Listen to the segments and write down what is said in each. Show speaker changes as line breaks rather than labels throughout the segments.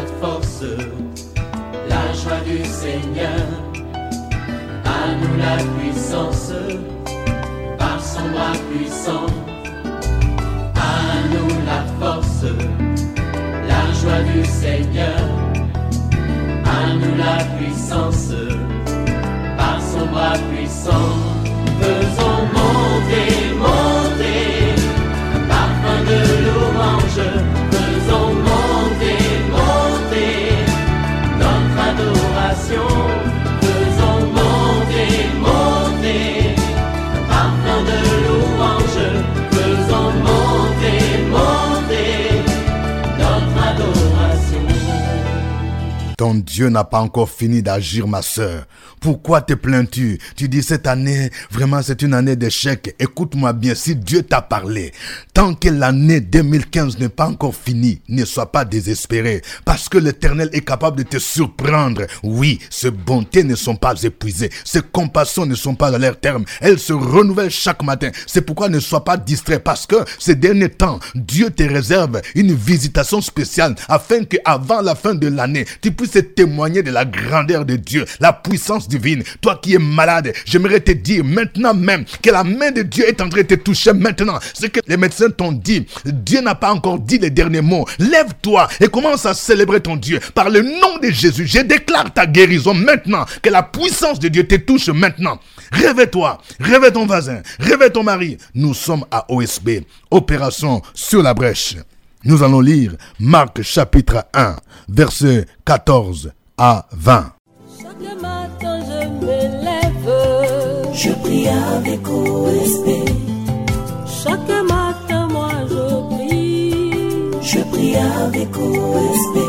notre force, la joie du Seigneur. À nous la puissance, par son bras puissant. À nous la force, la joie du Seigneur. À nous la puissance, par son bras puissant. Faisons monter, monter, un parfum de louange. Faisons monter, monter, notre adoration. Faisons monter, monter, un parfum de louange. Faisons monter, monter, notre adoration.
Ton Dieu n'a pas encore fini d'agir, ma sœur. Pourquoi te plains-tu? Tu dis cette année, vraiment c'est une année d'échec. Écoute-moi bien, si Dieu t'a parlé, tant que l'année 2015 n'est pas encore finie, ne sois pas désespéré. Parce que l'Éternel est capable de te surprendre. Oui, ses bontés ne sont pas épuisées. Ses compassions ne sont pas à leur terme. Elles se renouvellent chaque matin. C'est pourquoi ne sois pas distrait. Parce que ces derniers temps, Dieu te réserve une visitation spéciale afin qu'avant la fin de l'année, tu puisses témoigner de la grandeur de Dieu, la puissance divine. Toi qui es malade, j'aimerais te dire maintenant même que la main de Dieu est en train de te toucher maintenant. Ce que les médecins t'ont dit, Dieu n'a pas encore dit les derniers mots. Lève-toi et commence à célébrer ton Dieu. Par le nom de Jésus, je déclare ta guérison maintenant. Que la puissance de Dieu te touche maintenant. Réveille-toi, réveille ton voisin, réveille ton mari. Nous sommes à OSB, Opération sur la brèche. Nous allons lire Marc chapitre 1, versets 14 à 20.
Chaque matin je me lève, je prie avec OSB. Chaque matin moi je prie avec OSB.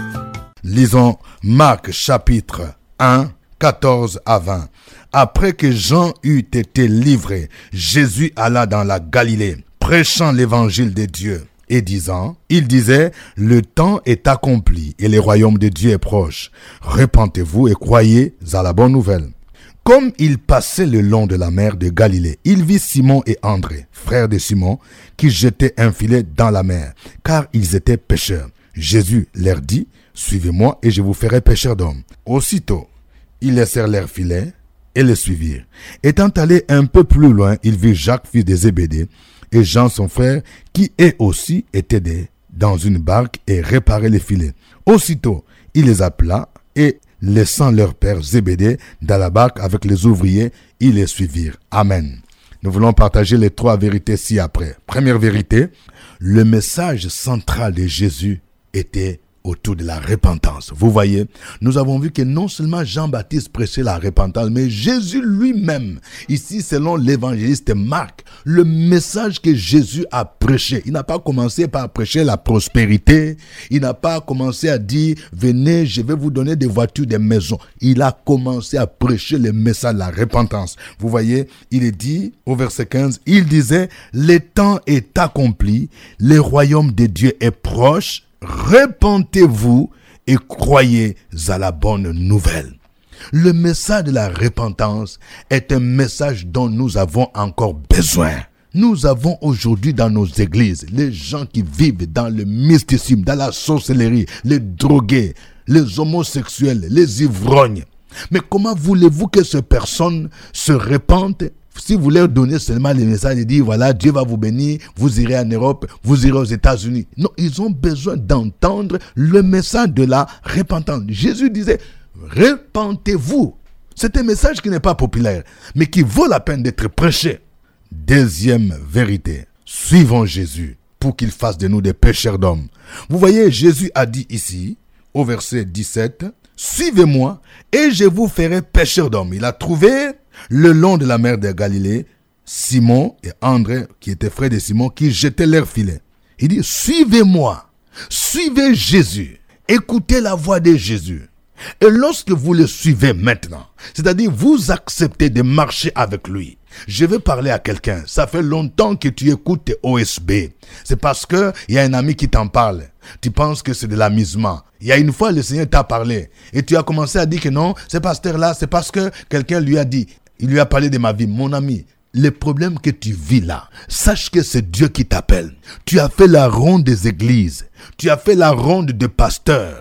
Lisons Marc chapitre 1, 14 à 20. Après que Jean eut été livré, Jésus alla dans la Galilée, prêchant l'évangile de Dieu. Et il disait, le temps est accompli et le royaume de Dieu est proche. Repentez-vous et croyez à la bonne nouvelle. Comme il passait le long de la mer de Galilée, il vit Simon et André, frères de Simon, qui jetaient un filet dans la mer, car ils étaient pêcheurs. Jésus leur dit, suivez-moi et je vous ferai pêcheurs d'hommes. Aussitôt, ils laissèrent leur filet et le suivirent. Étant allé un peu plus loin, il vit Jacques, fils de Zébédée, et Jean son frère, qui eux aussi étaient dans une barque et réparaient les filets. Aussitôt, il les appela et, laissant leur père Zébédée dans la barque avec les ouvriers, ils les suivirent. Amen. Nous voulons partager les 3 vérités ci-après. Première vérité, le message central de Jésus était autour de la repentance. Vous voyez, nous avons vu que non seulement Jean-Baptiste prêchait la repentance, mais Jésus lui-même, ici selon l'évangéliste Marc, le message que Jésus a prêché, il n'a pas commencé par prêcher la prospérité, il n'a pas commencé à dire, venez, je vais vous donner des voitures, des maisons. Il a commencé à prêcher le message de la repentance. Vous voyez, il est dit au verset 15, il disait, le temps est accompli, le royaume de Dieu est proche, repentez-vous et croyez à la bonne nouvelle. Le message de la repentance est un message dont nous avons encore besoin. Nous avons aujourd'hui dans nos églises les gens qui vivent dans le mysticisme, dans la sorcellerie, les drogués, les homosexuels, les ivrognes. Mais comment voulez-vous que ces personnes se repentent si vous leur donnez seulement les messages et dire voilà, Dieu va vous bénir, vous irez en Europe, vous irez aux États-Unis? Non, ils ont besoin d'entendre le message de la repentance. Jésus disait, repentez-vous. C'est un message qui n'est pas populaire, mais qui vaut la peine d'être prêché. Deuxième vérité, suivons Jésus pour qu'il fasse de nous des pêcheurs d'hommes. Vous voyez, Jésus a dit ici, au verset 17, suivez-moi et je vous ferai pêcheurs d'hommes. Il a trouvé le long de la mer de Galilée, Simon et André, qui étaient frères de Simon, qui jetaient leurs filets. Il dit, suivez-moi, suivez Jésus, écoutez la voix de Jésus. Et lorsque vous le suivez maintenant, c'est-à-dire vous acceptez de marcher avec lui. Je vais parler à quelqu'un, ça fait longtemps que tu écoutes OSB. C'est parce que il y a un ami qui t'en parle. Tu penses que c'est de l'amusement. Il y a une fois, le Seigneur t'a parlé et tu as commencé à dire que non, ce pasteur-là, c'est parce que quelqu'un lui a dit. Il lui a parlé de ma vie. Mon ami, les problèmes que tu vis là, sache que c'est Dieu qui t'appelle. Tu as fait la ronde des églises. Tu as fait la ronde des pasteurs.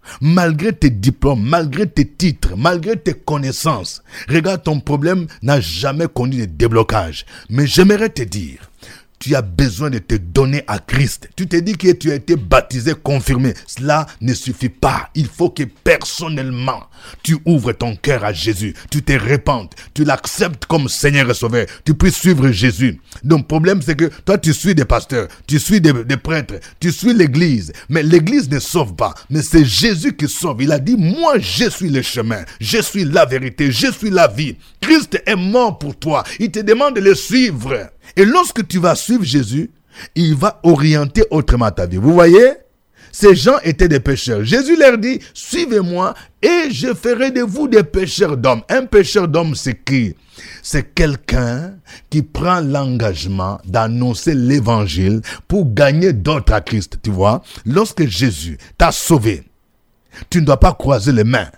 Malgré tes diplômes, malgré tes titres, malgré tes connaissances, regarde, ton problème n'a jamais connu de déblocage. Mais j'aimerais te dire, tu as besoin de te donner à Christ. Tu te dis que tu as été baptisé, confirmé. Cela ne suffit pas. Il faut que personnellement, tu ouvres ton cœur à Jésus. Tu te répandes. Tu l'acceptes comme Seigneur et Sauveur. Tu puisses suivre Jésus. Donc, le problème, c'est que toi, tu suis des pasteurs, tu suis des prêtres, tu suis l'église. Mais l'église ne sauve pas. Mais c'est Jésus qui sauve. Il a dit, moi, je suis le chemin. Je suis la vérité. Je suis la vie. Christ est mort pour toi. Il te demande de le suivre. Et lorsque tu vas suivre Jésus, il va orienter autrement ta vie. Vous voyez, ces gens étaient des pécheurs. Jésus leur dit, suivez-moi et je ferai de vous des pécheurs d'hommes. Un pécheur d'homme, c'est qui? C'est quelqu'un qui prend l'engagement d'annoncer l'évangile pour gagner d'autres à Christ. Tu vois, lorsque Jésus t'a sauvé, tu ne dois pas croiser les mains.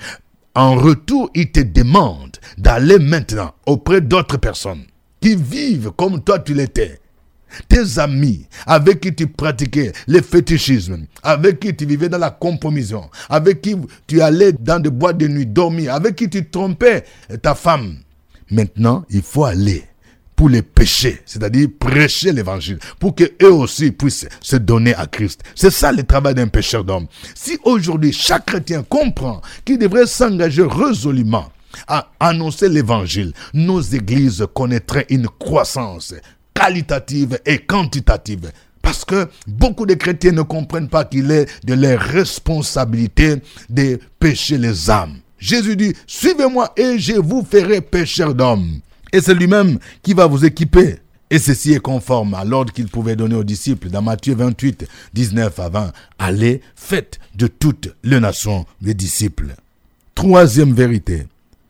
En retour, il te demande d'aller maintenant auprès d'autres personnes qui vivent comme toi tu l'étais. Tes amis avec qui tu pratiquais le fétichisme, avec qui tu vivais dans la compromission, avec qui tu allais dans des boîtes de nuit dormir, avec qui tu trompais ta femme. Maintenant, il faut aller pour les pécher, c'est-à-dire prêcher l'évangile, pour qu'eux aussi puissent se donner à Christ. C'est ça le travail d'un pécheur d'homme. Si aujourd'hui chaque chrétien comprend qu'il devrait s'engager résolument à annoncer l'évangile, nos églises connaîtraient une croissance qualitative et quantitative. Parce que beaucoup de chrétiens ne comprennent pas qu'il est de leur responsabilité de pécher les âmes. Jésus dit, suivez-moi et je vous ferai pécheurs d'hommes. Et c'est lui-même qui va vous équiper. Et ceci est conforme à l'ordre qu'il pouvait donner aux disciples dans Matthieu 28, 19 à 20. Allez, faites de toutes les nations des disciples. Troisième vérité.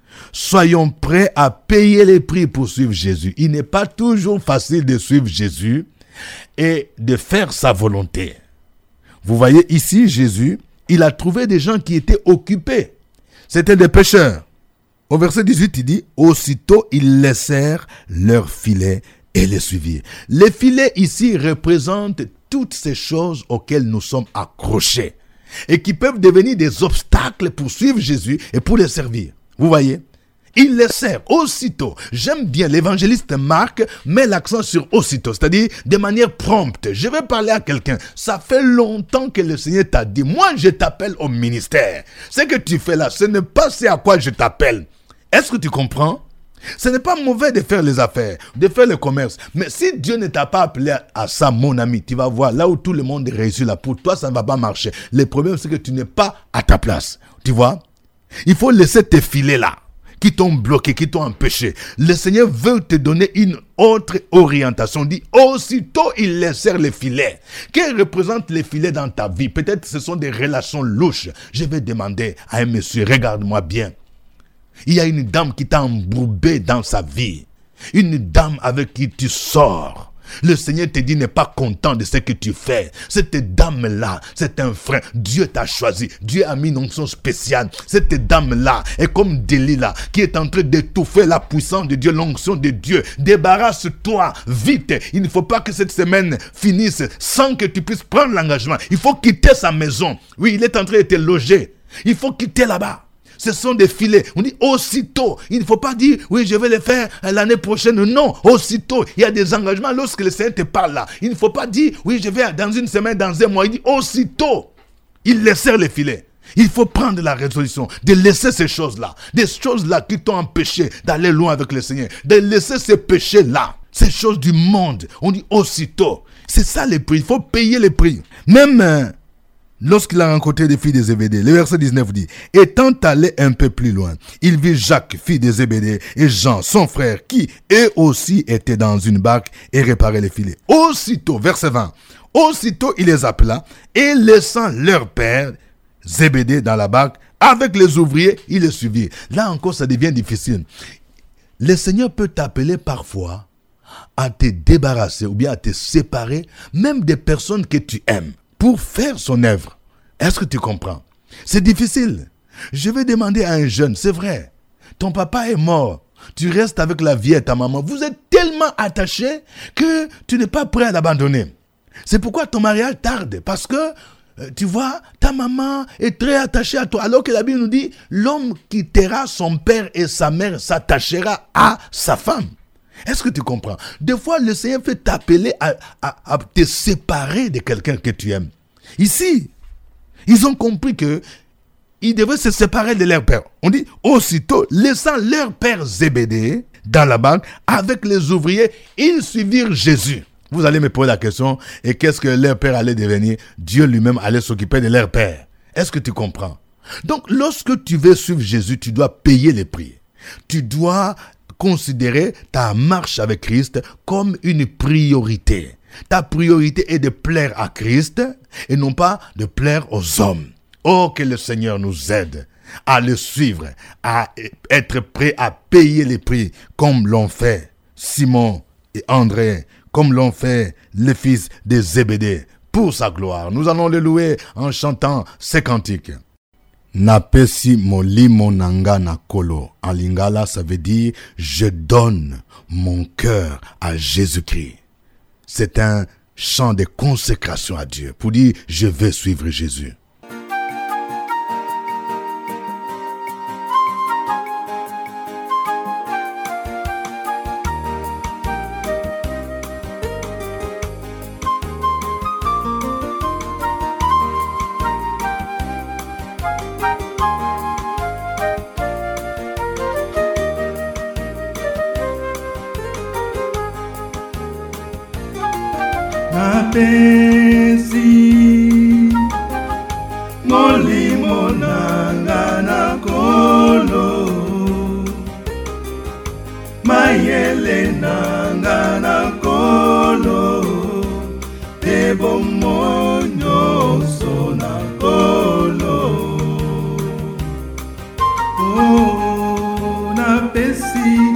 Soyons prêts à payer les prix pour suivre Jésus. Il n'est pas toujours facile de suivre Jésus et de faire sa volonté. Vous voyez ici, Jésus, il a trouvé des gens qui étaient occupés. C'étaient des pécheurs. Au verset 18, il dit, aussitôt ils laissèrent leurs filets et les suivirent. Les filets ici représentent toutes ces choses auxquelles nous sommes accrochés et qui peuvent devenir des obstacles pour suivre Jésus et pour les servir. Vous voyez? Il les sert aussitôt. J'aime bien, l'évangéliste Marc met l'accent sur aussitôt, c'est-à-dire de manière prompte. Je vais parler à quelqu'un. Ça fait longtemps que le Seigneur t'a dit, moi je t'appelle au ministère. Ce que tu fais là, ce n'est pas ce à quoi je t'appelle. Est-ce que tu comprends? Ce n'est pas mauvais de faire les affaires, de faire le commerce. Mais si Dieu ne t'a pas appelé à ça, mon ami, tu vas voir, là où tout le monde réussit là, pour toi, ça ne va pas marcher. Le problème, c'est que tu n'es pas à ta place. Tu vois? Il faut laisser tes filets là, qui t'ont bloqué, qui t'ont empêché. Le Seigneur veut te donner une autre orientation. Il dit, aussitôt ils laissèrent les filets. Que représentent les filets dans ta vie? Peut-être ce sont des relations louches. Je vais demander à un monsieur, regarde-moi bien. Il y a une dame qui t'a embourbé dans sa vie. Une dame avec qui tu sors. Le Seigneur te dit, n'est pas content de ce que tu fais. Cette dame-là, c'est un frère. Dieu t'a choisi. Dieu a mis une onction spéciale. Cette dame-là est comme Delilah qui est en train d'étouffer la puissance de Dieu, l'onction de Dieu. Débarrasse-toi vite. Il ne faut pas que cette semaine finisse sans que tu puisses prendre l'engagement. Il faut quitter sa maison. Oui, il est en train de te loger. Il faut quitter là-bas. Ce sont des filets. On dit aussitôt. Il ne faut pas dire, oui, je vais le faire l'année prochaine. Non, aussitôt. Il y a des engagements lorsque le Seigneur te parle là. Il ne faut pas dire, oui, je vais dans une semaine, dans un mois. Il dit aussitôt. Il laissèrent les filets. Il faut prendre la résolution de laisser ces choses-là. Des choses-là qui t'ont empêché d'aller loin avec le Seigneur. De laisser ces péchés-là. Ces choses du monde. On dit aussitôt. C'est ça les prix. Il faut payer les prix. Même... lorsqu'il a rencontré des filles de Zébédée, le verset 19 dit, étant allé un peu plus loin, il vit Jacques, fille de Zébédée, et Jean, son frère, qui eux aussi étaient dans une barque et réparaient les filets. Aussitôt, verset 20, aussitôt il les appela, et laissant leur père, Zébédée, dans la barque, avec les ouvriers, il les suivit. Là encore, ça devient difficile. Le Seigneur peut t'appeler parfois à te débarrasser ou bien à te séparer, même des personnes que tu aimes, pour faire son œuvre. Est-ce que tu comprends? C'est difficile. Je vais demander à un jeune, c'est vrai, ton papa est mort, tu restes avec la vieille, ta maman, vous êtes tellement attachés que tu n'es pas prêt à l'abandonner. C'est pourquoi ton mariage tarde, parce que tu vois, ta maman est très attachée à toi. Alors que la Bible nous dit, l'homme quittera son père et sa mère s'attachera à sa femme. Est-ce que tu comprends? Des fois, le Seigneur fait t'appeler à te séparer de quelqu'un que tu aimes. Ici, ils ont compris que ils devaient se séparer de leur père. On dit, aussitôt, laissant leur père Zébédée dans la banque, avec les ouvriers, ils suivirent Jésus. Vous allez me poser la question, et qu'est-ce que leur père allait devenir? Dieu lui-même allait s'occuper de leur père. Est-ce que tu comprends? Donc, lorsque tu veux suivre Jésus, tu dois payer les prix. Tu dois considérer ta marche avec Christ comme une priorité. Ta priorité est de plaire à Christ et non pas de plaire aux hommes. Oh, que le Seigneur nous aide à le suivre, à être prêt à payer les prix comme l'ont fait Simon et André, comme l'ont fait les fils de Zébédée, pour sa gloire. Nous allons le louer en chantant ces cantiques. Napesi molimo nanga na kolo. En lingala, ça veut dire je donne mon cœur à Jésus-Christ. C'est un chant de consécration à Dieu pour dire je vais suivre Jésus.
Napesi molimo nanga na kolo, mayele nanga na kolo, ebo monyoso na kolo. Oh, napesi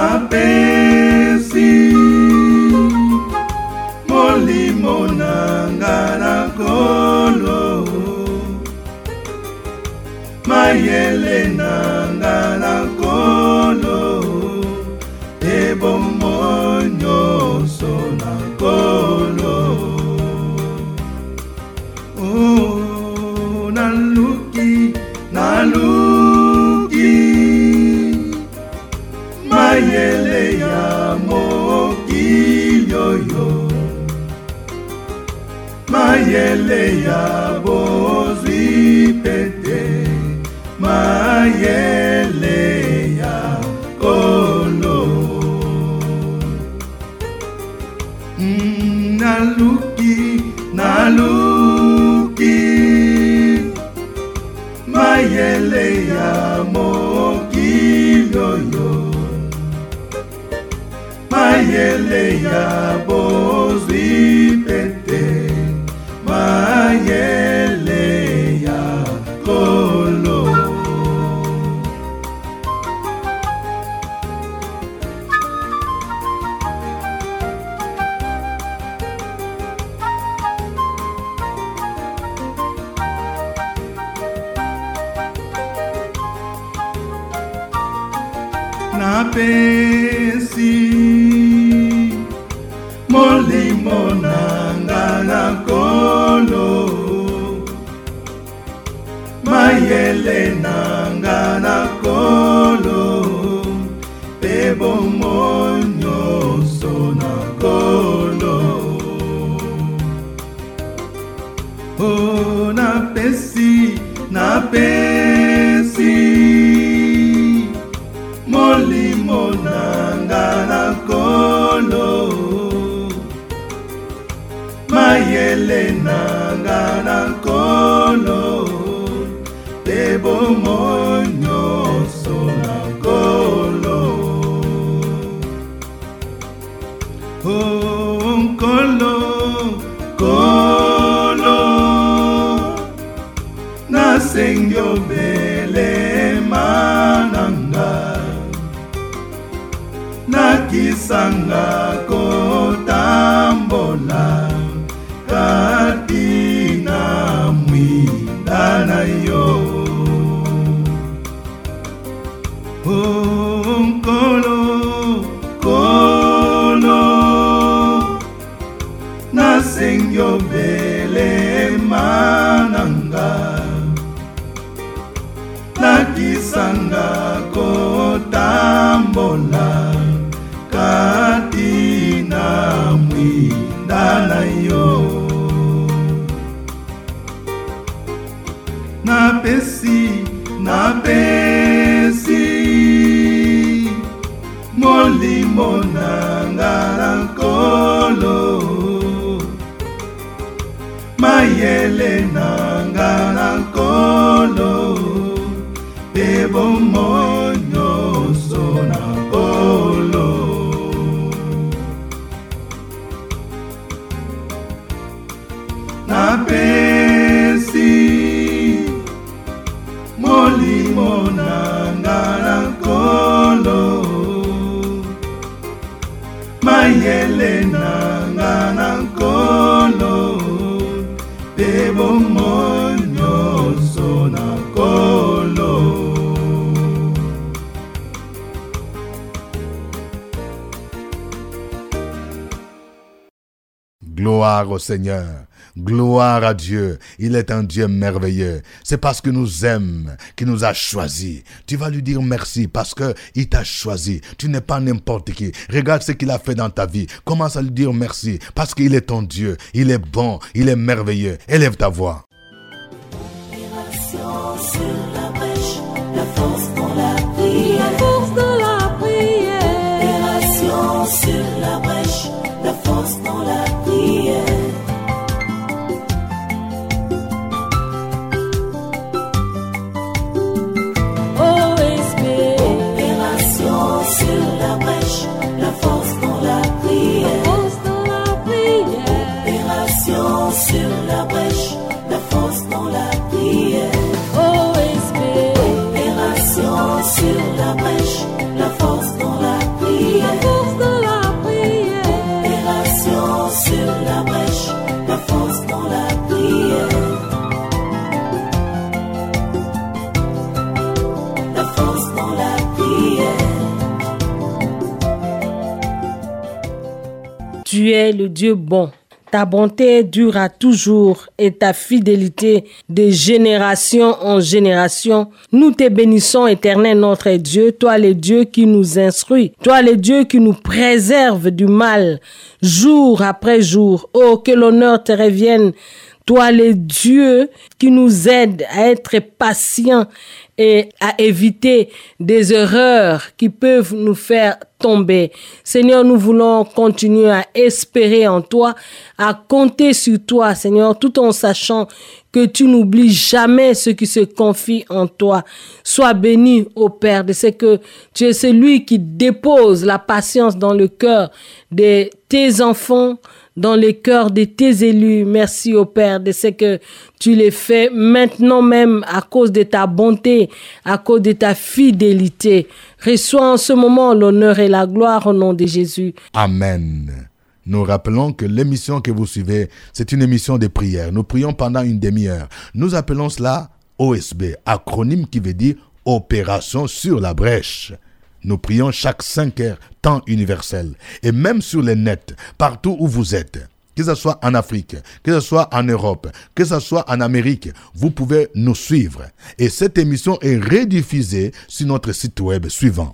molimo nanga na kolo, mayele nanga na kolo, ebo monyoso na kolo. Oh, naluki mayele ya mokilioyo, mayele ya bozwi pete, mayele ya kolo. Naluki mayele ya mokilioyo, mayele ya bozwi pete, mayele ya kolo. Napesi molimo nanga na kolo, mayele nanga na kolo, bebo monyoso na kolo. Oh, napesi molimo nanga na kolo, mayele nanga na kolo, bebo monyoso na kolo. Oh, kolo nasengyo bele mananga, nakisanga kotambola katina mwindana yo. Oh, kolo nasengyo bele mananga, napesi molimo nanga na nkolo mayele nanga na nkolo pe bomoi nyonso na nkolo napesi molimo nanga na nkolo mayele nanga na nkolo pe bomoi nyonso na nkolo.
Gloire au Seigneur, gloire à Dieu, il est un Dieu merveilleux. C'est parce qu'il nous aime, qu'il nous a choisis. Tu vas lui dire merci parce qu'il t'a choisi. Tu n'es pas n'importe qui. Regarde ce qu'il a fait dans ta vie. Commence à lui dire merci parce qu'il est ton Dieu. Il est bon, il est merveilleux. Élève ta voix.
Opération sur la brèche, la force dans la prière. La force dans la prière. Opération sur la brèche, la force dans la prière. OSB. Opération sur la brèche, la force dans la prière. La force dans la prière. Opération sur la brèche, la force dans la prière. OSB. Opération sur la brèche, la force dans la prière. La force dans la prière. Opération sur la brèche, la force dans la prière. La force dans la prière.
Tu es le Dieu bon. Ta bonté durera toujours et ta fidélité de génération en génération. Nous te bénissons, Éternel notre Dieu, toi le Dieu qui nous instruit, toi le Dieu qui nous préserve du mal jour après jour. Oh, que l'honneur te revienne, toi le Dieu qui nous aide à être patients et à éviter des erreurs qui peuvent nous faire tomber. Seigneur, nous voulons continuer à espérer en toi, à compter sur toi, Seigneur, tout en sachant que tu n'oublies jamais ceux qui se confient en toi. Sois béni, ô Père, de ce que tu es celui qui dépose la patience dans le cœur de tes enfants, dans les cœurs de tes élus. Merci, ô Père, de ce que tu les fais maintenant même à cause de ta bonté, à cause de ta fidélité. Reçois en ce moment l'honneur et la gloire au nom de Jésus.
Amen. Nous rappelons que l'émission que vous suivez, c'est une émission de prière. Nous prions pendant une demi-heure. Nous appelons cela OSB, acronyme qui veut dire Opération sur la brèche. Nous prions chaque 5 heures, temps universel. Et même sur le net, partout où vous êtes, que ce soit en Afrique, que ce soit en Europe, que ce soit en Amérique, vous pouvez nous suivre. Et cette émission est rediffusée sur notre site web suivant,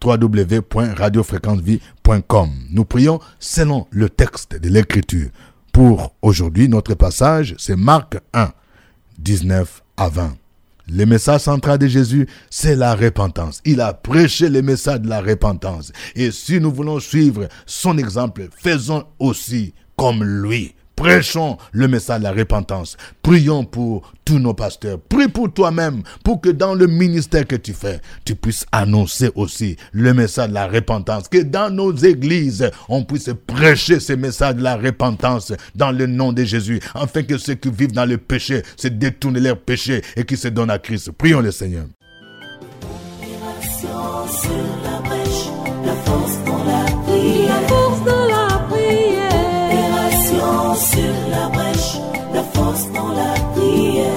www.radiofréquencevie.com. Nous prions selon le texte de l'Écriture. Pour aujourd'hui, notre passage, c'est Marc 1, 19 à 20. Le message central de Jésus, c'est la repentance. Il a prêché le message de la repentance. Et si nous voulons suivre son exemple, faisons aussi comme lui. Prêchons le message de la repentance. Prions pour tous nos pasteurs. Prie pour toi-même, pour que dans le ministère que tu fais, tu puisses annoncer aussi le message de la repentance. Que dans nos églises, on puisse prêcher ce message de la repentance dans le nom de Jésus, afin que ceux qui vivent dans le péché se détournent de leurs péchés et qui se donnent à Christ. Prions le Seigneur.
Opération sur la brèche, la force dans la prière. La force dans la prière. Opération sur la brèche, la force dans la prière.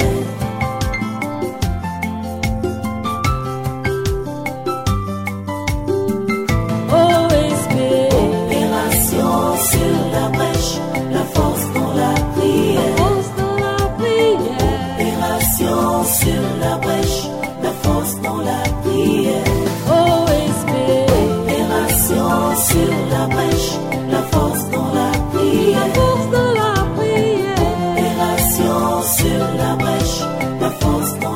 OSB. Opération sur la brèche, la force dans la prière. La force dans la prière. Opération sur la brèche, la force dans la prière. OSB. Opération sur la brèche, la force dans la prière. La force dans la prière. Opération sur la brèche, la force dans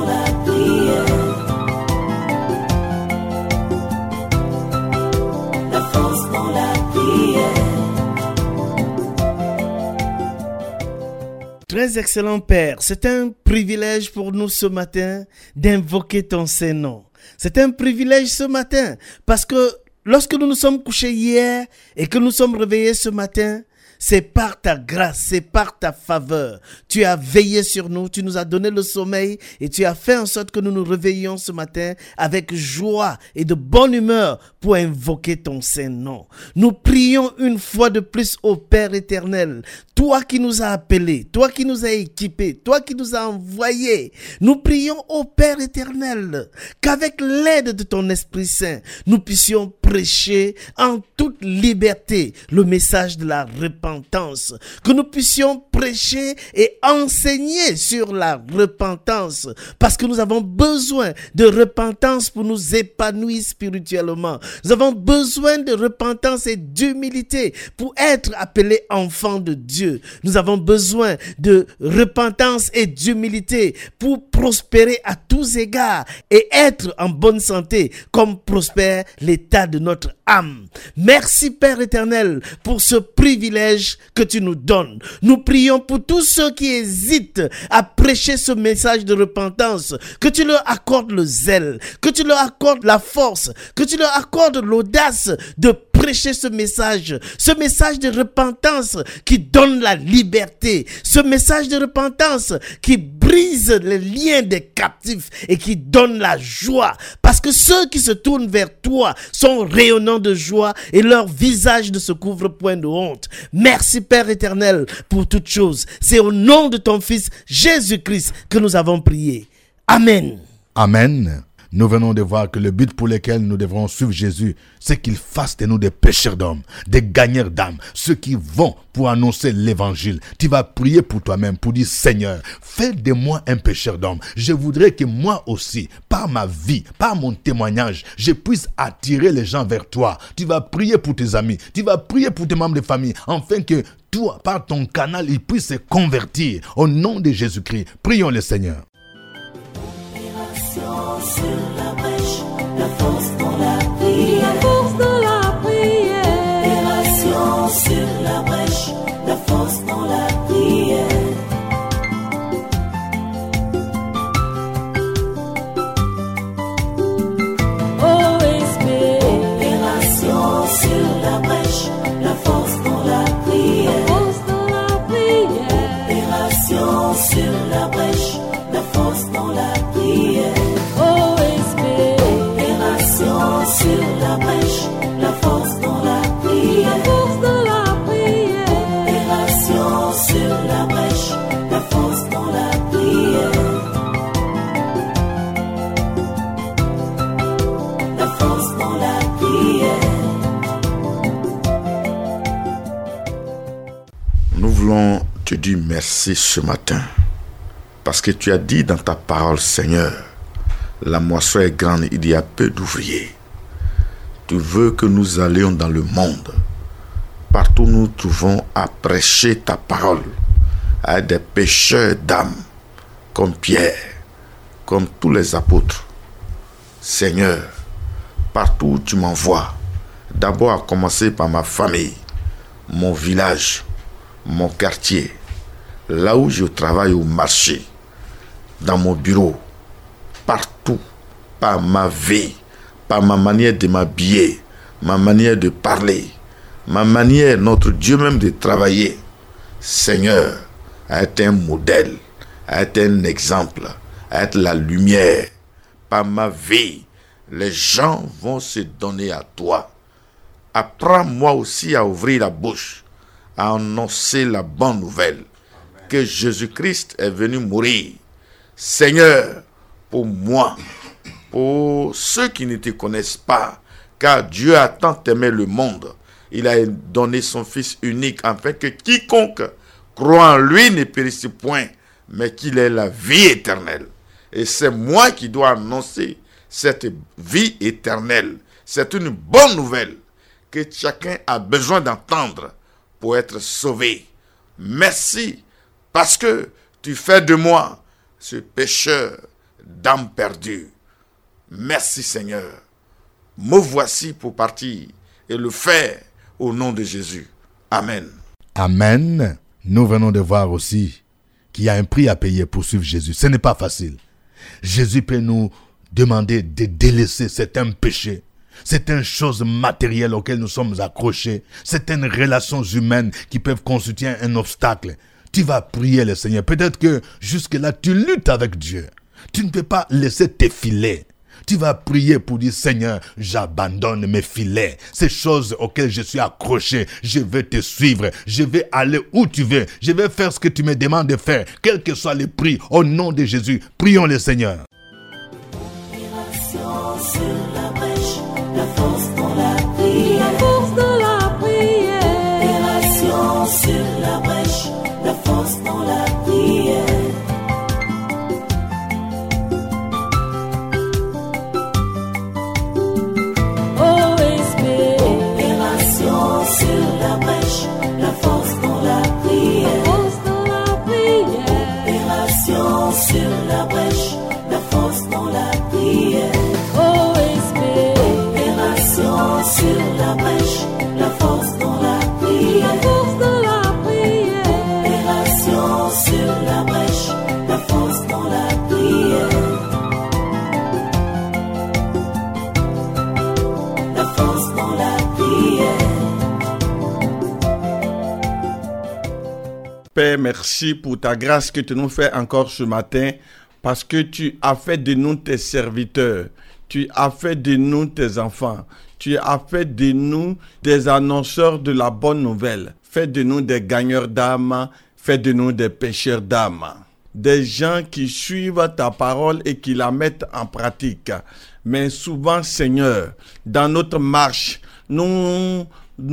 Très excellent Père, c'est un privilège pour nous ce matin d'invoquer ton Saint-Nom. C'est un privilège ce matin parce que lorsque nous nous sommes couchés hier et que nous sommes réveillés ce matin, c'est par ta grâce, c'est par ta faveur. Tu as veillé sur nous, tu nous as donné le sommeil et tu as fait en sorte que nous nous réveillions ce matin avec joie et de bonne humeur pour invoquer ton Saint-Nom. Nous prions une fois de plus au Père éternel, toi qui nous as appelés, toi qui nous as équipés, toi qui nous as envoyés. Nous prions au Père éternel qu'avec l'aide de ton Esprit Saint, nous puissions prêcher en toute liberté le message de la repentance, que nous puissions prêcher et enseigner sur la repentance, parce que nous avons besoin de repentance pour nous épanouir spirituellement. Nous avons besoin de repentance et d'humilité pour être appelés enfants de Dieu. Nous avons besoin de repentance et d'humilité pour prospérer à tous égards et être en bonne santé comme prospère l'état de notre âme. Merci Père éternel pour ce privilège que tu nous donnes. Nous prions pour tous ceux qui hésitent à prêcher ce message de repentance, que tu leur accordes le zèle, que tu leur accordes la force, que tu leur accordes l'audace de prêcher ce message de repentance qui donne la liberté, ce message de repentance qui brise les liens des captifs et qui donne la joie, parce que ceux qui se tournent vers toi sont rayonnants de joie et leur visage ne se couvre point de honte. Merci Père éternel pour toutes choses. C'est au nom de ton Fils Jésus-Christ que nous avons prié. Amen.
Amen. Nous venons de voir que le but pour lequel nous devrons suivre Jésus, c'est qu'il fasse de nous des pécheurs d'hommes, des gagneurs d'âmes, ceux qui vont pour annoncer l'évangile. Tu vas prier pour toi-même, pour dire Seigneur, fais de moi un pécheur d'hommes. Je voudrais que moi aussi, par ma vie, par mon témoignage, je puisse attirer les gens vers toi. Tu vas prier pour tes amis, tu vas prier pour tes membres de famille, afin que toi, par ton canal, ils puissent se convertir. Au nom de Jésus-Christ, prions le Seigneur.
Sur la brèche, la force dans la prière. La force dans la prière. Opération sur la brèche, la force dans la prière. OSP. Opération sur la brèche, la force dans la prière. La force dans la prière. Opération sur la brèche, la force dans la prière. Sur la brèche, la force dans la prière. La force dans la prière. Opération sur la brèche, la force dans la prière. La force dans la prière.
Nous voulons te dire merci ce matin, parce que tu as dit dans ta parole, Seigneur, la moisson est grande, il y a peu d'ouvriers. Tu veux que nous allions dans le monde, partout nous trouvons, à prêcher ta parole à des pécheurs d'âme, comme Pierre, comme tous les apôtres. Seigneur, partout où tu m'envoies, d'abord à commencer par ma famille, mon village, mon quartier, là où je travaille au marché, dans mon bureau, partout, par ma vie, par ma manière de m'habiller, ma manière de parler, ma manière, notre Dieu même, de travailler. Seigneur, à être un modèle, à être un exemple, à être la lumière. Par ma vie, les gens vont se donner à toi. Apprends-moi aussi à ouvrir la bouche, à annoncer la bonne nouvelle, que Jésus-Christ est venu mourir. Seigneur, pour moi, pour ceux qui ne te connaissent pas, car Dieu a tant aimé le monde, il a donné son Fils unique, afin que quiconque croit en lui ne périsse point, mais qu'il ait la vie éternelle. Et c'est moi qui dois annoncer cette vie éternelle. C'est une bonne nouvelle que chacun a besoin d'entendre pour être sauvé. Merci, parce que tu fais de moi ce pécheur d'âme perdue. Merci Seigneur. Me voici pour partir et le faire au nom de Jésus. Amen.
Amen. Nous venons de voir aussi qu'il y a un prix à payer pour suivre Jésus. Ce n'est pas facile. Jésus peut nous demander de délaisser certains péchés, certaines choses matérielles auxquelles nous sommes accrochés, certaines relations humaines qui peuvent constituer un obstacle. Tu vas prier le Seigneur. Peut-être que jusque-là, tu luttes avec Dieu. Tu ne peux pas laisser tes filets. Tu vas prier pour dire, Seigneur, j'abandonne mes filets, ces choses auxquelles je suis accroché. Je vais te suivre. Je vais aller où tu veux. Je vais faire ce que tu me demandes de faire, quel que soit le prix. Au nom de Jésus, prions le Seigneur.
Sur la brèche, la force dans la prière. Opération sur la brèche, la force dans la prière. Opération sur la brèche, la force dans la prière. Opération sur la brèche, la force dans la prière. Opération sur la brèche, la force dans la prière. Opération sur la brèche, la force dans la prière. La force dans la prière.
Père, merci pour ta grâce que tu nous fais encore ce matin, parce que tu as fait de nous tes serviteurs. Tu as fait de nous tes enfants. Tu as fait de nous des annonceurs de la bonne nouvelle. Fais de nous des gagneurs d'âme. Fais de nous des pêcheurs d'âme. Des gens qui suivent ta parole et qui la mettent en pratique. Mais souvent, Seigneur, dans notre marche, nous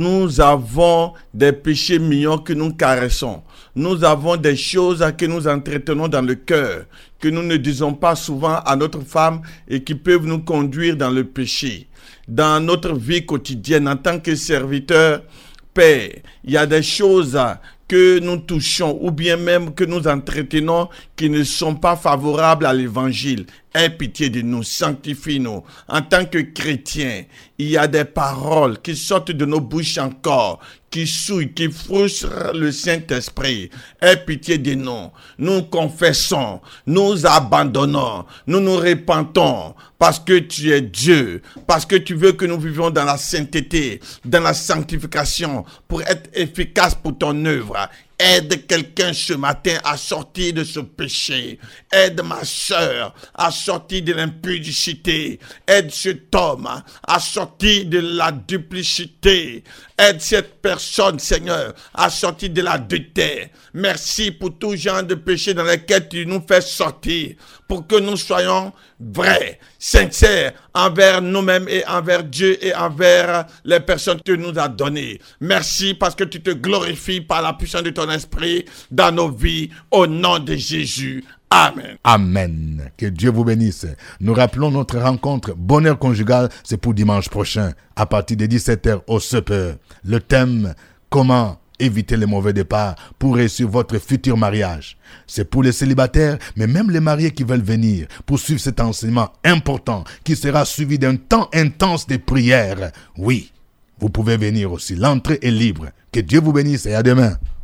avons des péchés mignons que nous caressons. Nous avons des choses que nous entretenons dans le cœur, que nous ne disons pas souvent à notre femme et qui peuvent nous conduire dans le péché. Dans notre vie quotidienne, en tant que serviteur, Père, il y a des choses que nous touchons ou bien même que nous entretenons qui ne sont pas favorables à l'évangile. Aie pitié de nous, sanctifie-nous. En tant que chrétiens, il y a des paroles qui sortent de nos bouches encore, qui souillent, qui frustrent le Saint-Esprit. Aie pitié de nous. Nous confessons, nous abandonnons, nous nous repentons parce que tu es Dieu, parce que tu veux que nous vivions dans la sainteté, dans la sanctification pour être efficace pour ton œuvre. Aide quelqu'un ce matin à sortir de ce péché. Aide ma sœur à sortir de l'impudicité. Aide cet homme à sortir de la duplicité. Aide cette personne, Seigneur, à sortir de l'adultère. Merci pour tout genre de péché dans lesquels tu nous fais sortir, pour que nous soyons vrais, sincères envers nous-mêmes et envers Dieu et envers les personnes que tu nous as données. Merci parce que tu te glorifies par la puissance de ton esprit dans nos vies, au nom de Jésus. Amen.
Amen. Que Dieu vous bénisse. Nous rappelons notre rencontre Bonheur conjugal, c'est pour dimanche prochain, à partir de 17h au Supper. Le thème, comment éviter les mauvais départs pour réussir votre futur mariage. C'est pour les célibataires, mais même les mariés qui veulent venir pour suivre cet enseignement important qui sera suivi d'un temps intense de prière. Oui, vous pouvez venir aussi. L'entrée est libre. Que Dieu vous bénisse et à demain.